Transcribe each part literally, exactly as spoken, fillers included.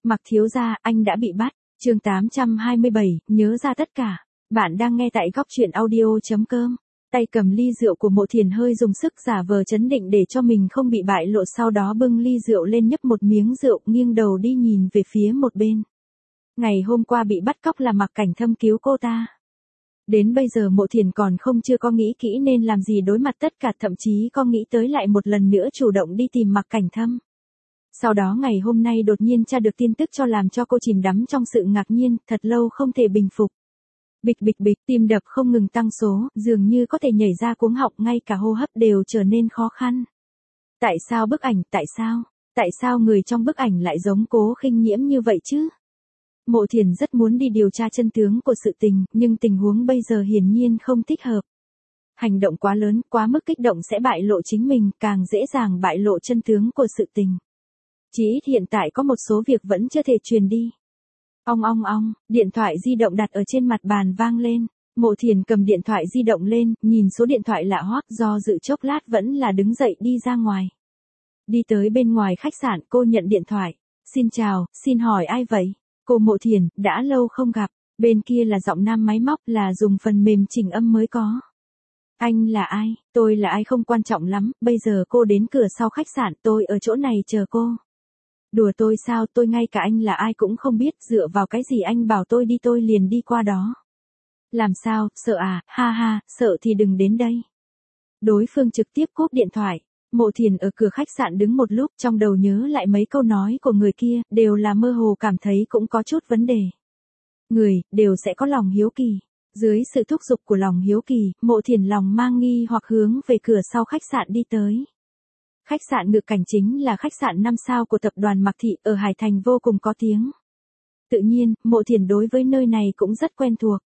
Mặc thiếu gia, anh đã bị bắt. Chương tám trăm hai mươi bảy, nhớ ra tất cả. Bạn đang nghe tại góc truyện audio.com. Tay cầm ly rượu của Mộ Thiền hơi dùng sức giả vờ trấn định để cho mình không bị bại lộ, sau đó bưng ly rượu lên nhấp một miếng rượu, nghiêng đầu đi nhìn về phía một bên. Ngày hôm qua bị bắt cóc là Mặc Cảnh Thâm cứu cô ta. Đến bây giờ Mộ Thiền còn không chưa có nghĩ kỹ nên làm gì đối mặt tất cả, thậm chí có nghĩ tới lại một lần nữa chủ động đi tìm Mặc Cảnh Thâm. Sau đó ngày hôm nay đột nhiên tra được tin tức cho làm cho cô chìm đắm trong sự ngạc nhiên, thật lâu không thể bình phục. Bịch bịch bịch, tim đập không ngừng tăng số, dường như có thể nhảy ra cuống họng, ngay cả hô hấp đều trở nên khó khăn. Tại sao bức ảnh, tại sao, tại sao người trong bức ảnh lại giống Cố Khinh Nhiễm như vậy chứ? Mộ Thiền rất muốn đi điều tra chân tướng của sự tình, nhưng tình huống bây giờ hiển nhiên không thích hợp. Hành động quá lớn, quá mức kích động sẽ bại lộ chính mình, càng dễ dàng bại lộ chân tướng của sự tình. Chỉ ít hiện tại có một số việc vẫn chưa thể truyền đi. Ong ong ong, điện thoại di động đặt ở trên mặt bàn vang lên. Mộ Thiền cầm điện thoại di động lên, nhìn số điện thoại lạ hoắc, do dự chốc lát vẫn là đứng dậy đi ra ngoài. Đi tới bên ngoài khách sạn, cô nhận điện thoại. Xin chào, xin hỏi ai vậy? Cô Mộ Thiền, đã lâu không gặp. Bên kia là giọng nam máy móc, là dùng phần mềm chỉnh âm mới có. Anh là ai? Tôi là ai không quan trọng lắm, bây giờ cô đến cửa sau khách sạn, tôi ở chỗ này chờ cô. Đùa tôi sao, tôi ngay cả anh là ai cũng không biết, dựa vào cái gì anh bảo tôi đi tôi liền đi qua đó. Làm sao, sợ à, ha ha, sợ thì đừng đến đây. Đối phương trực tiếp cúp điện thoại. Mộ Thiền ở cửa khách sạn đứng một lúc, trong đầu nhớ lại mấy câu nói của người kia, đều là mơ hồ cảm thấy cũng có chút vấn đề. Người, đều sẽ có lòng hiếu kỳ. Dưới sự thúc giục của lòng hiếu kỳ, Mộ Thiền lòng mang nghi hoặc hướng về cửa sau khách sạn đi tới. Khách sạn Ngự Cảnh chính là khách sạn năm sao của tập đoàn Mạc Thị ở Hải Thành, vô cùng có tiếng. Tự nhiên, Mộ Thiền đối với nơi này cũng rất quen thuộc.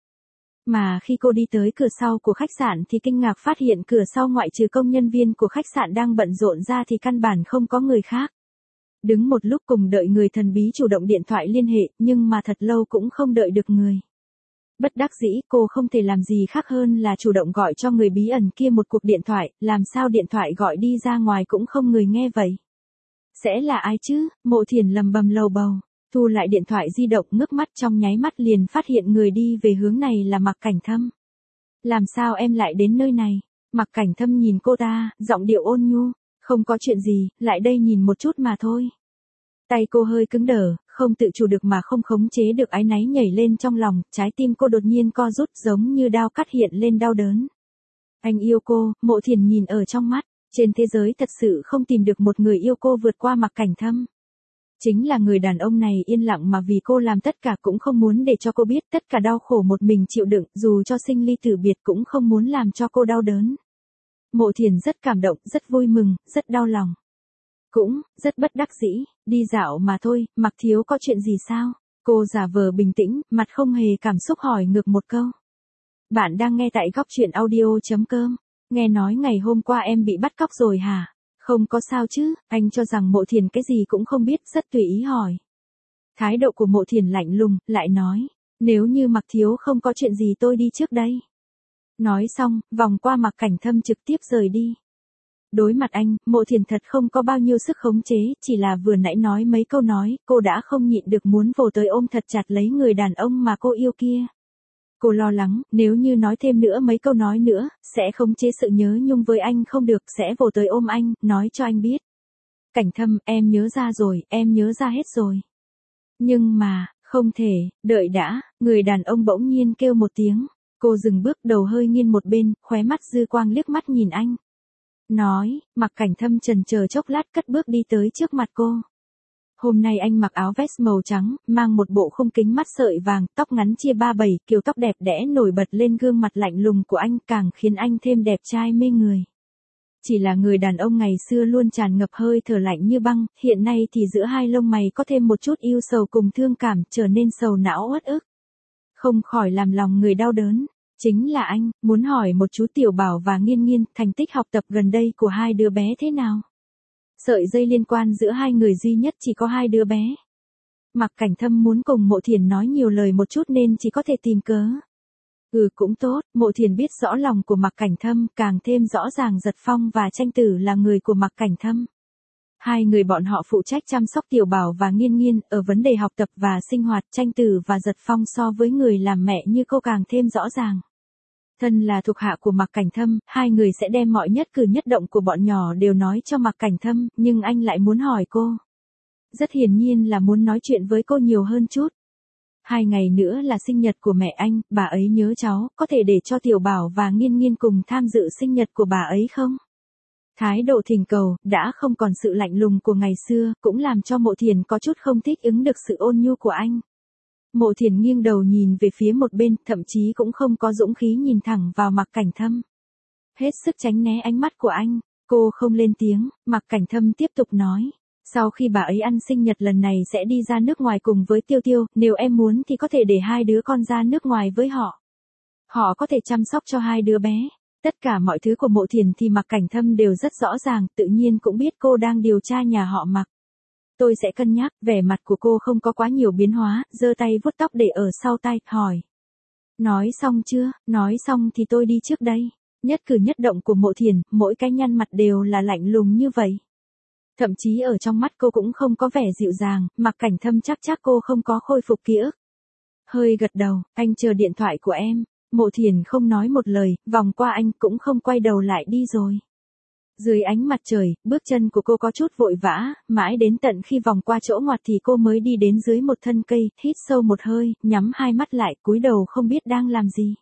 Mà khi cô đi tới cửa sau của khách sạn thì kinh ngạc phát hiện cửa sau ngoại trừ công nhân viên của khách sạn đang bận rộn ra thì căn bản không có người khác. Đứng một lúc cùng đợi người thần bí chủ động điện thoại liên hệ, nhưng mà thật lâu cũng không đợi được người. Bất đắc dĩ, cô không thể làm gì khác hơn là chủ động gọi cho người bí ẩn kia một cuộc điện thoại, làm sao điện thoại gọi đi ra ngoài cũng không người nghe vậy. Sẽ là ai chứ? Mộ Thiền lầm bầm lầu bầu, thu lại điện thoại di động, ngước mắt trong nháy mắt liền phát hiện người đi về hướng này là Mặc Cảnh Thâm. Làm sao em lại đến nơi này? Mặc Cảnh Thâm nhìn cô ta, giọng điệu ôn nhu, không có chuyện gì, lại đây nhìn một chút mà thôi. Tay cô hơi cứng đờ, không tự chủ được mà không khống chế được áy náy nhảy lên trong lòng, trái tim cô đột nhiên co rút giống như đao cắt hiện lên đau đớn. Anh yêu cô, Mộ Thiền nhìn ở trong mắt, trên thế giới thật sự không tìm được một người yêu cô vượt qua Mặc Cảnh Thâm. Chính là người đàn ông này yên lặng mà vì cô làm tất cả, cũng không muốn để cho cô biết tất cả đau khổ một mình chịu đựng, dù cho sinh ly tử biệt cũng không muốn làm cho cô đau đớn. Mộ Thiền rất cảm động, rất vui mừng, rất đau lòng. Cũng, rất bất đắc dĩ, đi dạo mà thôi, Mặc thiếu có chuyện gì sao? Cô giả vờ bình tĩnh, mặt không hề cảm xúc hỏi ngược một câu. Bạn đang nghe tại góc truyện audio.com. Nghe nói ngày hôm qua em bị bắt cóc rồi hả? Không có sao chứ, anh cho rằng Mộ Thiền cái gì cũng không biết, rất tùy ý hỏi. Thái độ của Mộ Thiền lạnh lùng, lại nói, nếu như Mặc thiếu không có chuyện gì tôi đi trước đây. Nói xong, vòng qua Mặc Cảnh Thâm trực tiếp rời đi. Đối mặt anh, Mộ Thiền thật không có bao nhiêu sức khống chế, chỉ là vừa nãy nói mấy câu nói, cô đã không nhịn được muốn vồ tới ôm thật chặt lấy người đàn ông mà cô yêu kia. Cô lo lắng, nếu như nói thêm nữa mấy câu nói nữa, sẽ khống chế sự nhớ nhung với anh không được, sẽ vồ tới ôm anh, nói cho anh biết. Cảnh Thâm, em nhớ ra rồi, em nhớ ra hết rồi. Nhưng mà, không thể, đợi đã, người đàn ông bỗng nhiên kêu một tiếng. Cô dừng bước, đầu hơi nghiêng một bên, khóe mắt dư quang liếc mắt nhìn anh. Nói, Mặc Cảnh Thâm chần chờ chốc lát cất bước đi tới trước mặt cô. Hôm nay anh mặc áo vest màu trắng, mang một bộ khung kính mắt sợi vàng, tóc ngắn chia ba bảy, kiểu tóc đẹp đẽ nổi bật lên gương mặt lạnh lùng của anh, càng khiến anh thêm đẹp trai mê người. Chỉ là người đàn ông ngày xưa luôn tràn ngập hơi thở lạnh như băng, hiện nay thì giữa hai lông mày có thêm một chút yêu sầu cùng thương cảm, trở nên sầu não uất ức. Không khỏi làm lòng người đau đớn. Chính là anh, muốn hỏi một chú Tiểu Bảo và Nghiên Nghiên, thành tích học tập gần đây của hai đứa bé thế nào? Sợi dây liên quan giữa hai người duy nhất chỉ có hai đứa bé. Mặc Cảnh Thâm muốn cùng Mộ Thiền nói nhiều lời một chút nên chỉ có thể tìm cớ. Ừ cũng tốt, Mộ Thiền biết rõ lòng của Mặc Cảnh Thâm, càng thêm rõ ràng Giật Phong và Tranh Tử là người của Mặc Cảnh Thâm. Hai người bọn họ phụ trách chăm sóc Tiểu Bảo và Nghiên Nghiên, ở vấn đề học tập và sinh hoạt. Tranh Tử và Giật Phong so với người làm mẹ như cô càng thêm rõ ràng. Thân là thuộc hạ của Mạc Cảnh Thâm, hai người sẽ đem mọi nhất cử nhất động của bọn nhỏ đều nói cho Mạc Cảnh Thâm, nhưng anh lại muốn hỏi cô. Rất hiển nhiên là muốn nói chuyện với cô nhiều hơn chút. Hai ngày nữa là sinh nhật của mẹ anh, bà ấy nhớ cháu, có thể để cho Tiểu Bảo và Nghiên Nghiên cùng tham dự sinh nhật của bà ấy không? Thái độ thỉnh cầu, đã không còn sự lạnh lùng của ngày xưa, cũng làm cho Mộ Thiền có chút không thích ứng được sự ôn nhu của anh. Mộ Thiền nghiêng đầu nhìn về phía một bên, thậm chí cũng không có dũng khí nhìn thẳng vào Mạc Cảnh Thâm. Hết sức tránh né ánh mắt của anh, cô không lên tiếng, Mạc Cảnh Thâm tiếp tục nói. Sau khi bà ấy ăn sinh nhật lần này sẽ đi ra nước ngoài cùng với Tiêu Tiêu, nếu em muốn thì có thể để hai đứa con ra nước ngoài với họ. Họ có thể chăm sóc cho hai đứa bé. Tất cả mọi thứ của Mộ Thiền thì Mạc Cảnh Thâm đều rất rõ ràng, tự nhiên cũng biết cô đang điều tra nhà họ Mạc. Tôi sẽ cân nhắc, vẻ mặt của cô không có quá nhiều biến hóa, giơ tay vuốt tóc để ở sau tay, hỏi. Nói xong chưa, nói xong thì tôi đi trước đây. Nhất cử nhất động của Mộ Thiền, mỗi cái nhăn mặt đều là lạnh lùng như vậy. Thậm chí ở trong mắt cô cũng không có vẻ dịu dàng, Mạc Cảnh Thâm chắc chắc cô không có khôi phục ký ức. Hơi gật đầu, anh chờ điện thoại của em. Mộ Thiền không nói một lời, vòng qua anh cũng không quay đầu lại đi rồi. Dưới ánh mặt trời, bước chân của cô có chút vội vã, mãi đến tận khi vòng qua chỗ ngoặt thì cô mới đi đến dưới một thân cây, hít sâu một hơi, nhắm hai mắt lại, cúi đầu không biết đang làm gì.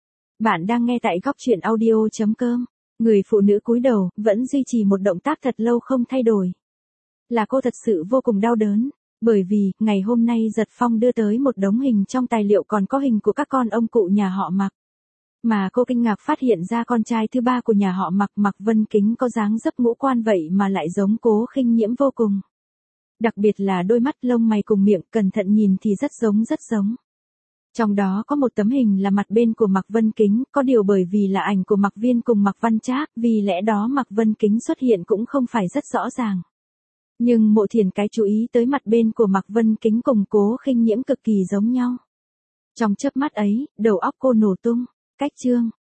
Bạn đang nghe tại góc truyện audio chấm com. Người phụ nữ cúi đầu, vẫn duy trì một động tác thật lâu không thay đổi. Là cô thật sự vô cùng đau đớn. Bởi vì, ngày hôm nay Giật Phong đưa tới một đống hình trong tài liệu còn có hình của các con ông cụ nhà họ Mạc. Mà cô kinh ngạc phát hiện ra con trai thứ ba của nhà họ Mạc, Mạc Vân Kính có dáng dấp ngũ quan vậy mà lại giống Cố Khinh Nhiễm vô cùng. Đặc biệt là đôi mắt, lông mày cùng miệng, cẩn thận nhìn thì rất giống rất giống. Trong đó có một tấm hình là mặt bên của Mạc Vân Kính, có điều bởi vì là ảnh của Mạc Viên cùng Mạc Văn Trác, vì lẽ đó Mạc Vân Kính xuất hiện cũng không phải rất rõ ràng. Nhưng Mộ Thiền cái chú ý tới mặt bên của Mạc Vân Kính cùng Cố Khinh Nhiễm cực kỳ giống nhau. Trong chớp mắt ấy, đầu óc cô nổ tung. Cách chương